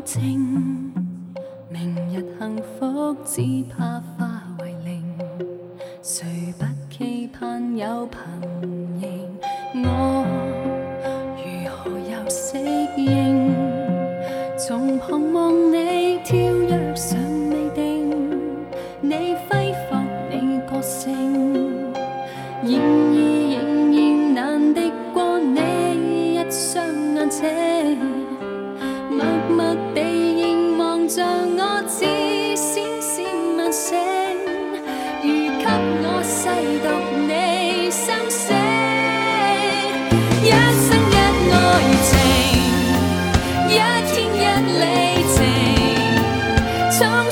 情，明日幸福只怕化为零。谁不期盼有朋迎？我如何又适应？从旁望你跳跃尚未定，你挥霍你个性，然而仍然难敌过你一双眼睛，默默地凝望着我，似閃閃晚星，如給我細讀你心聲，一生一愛情，一天一里程。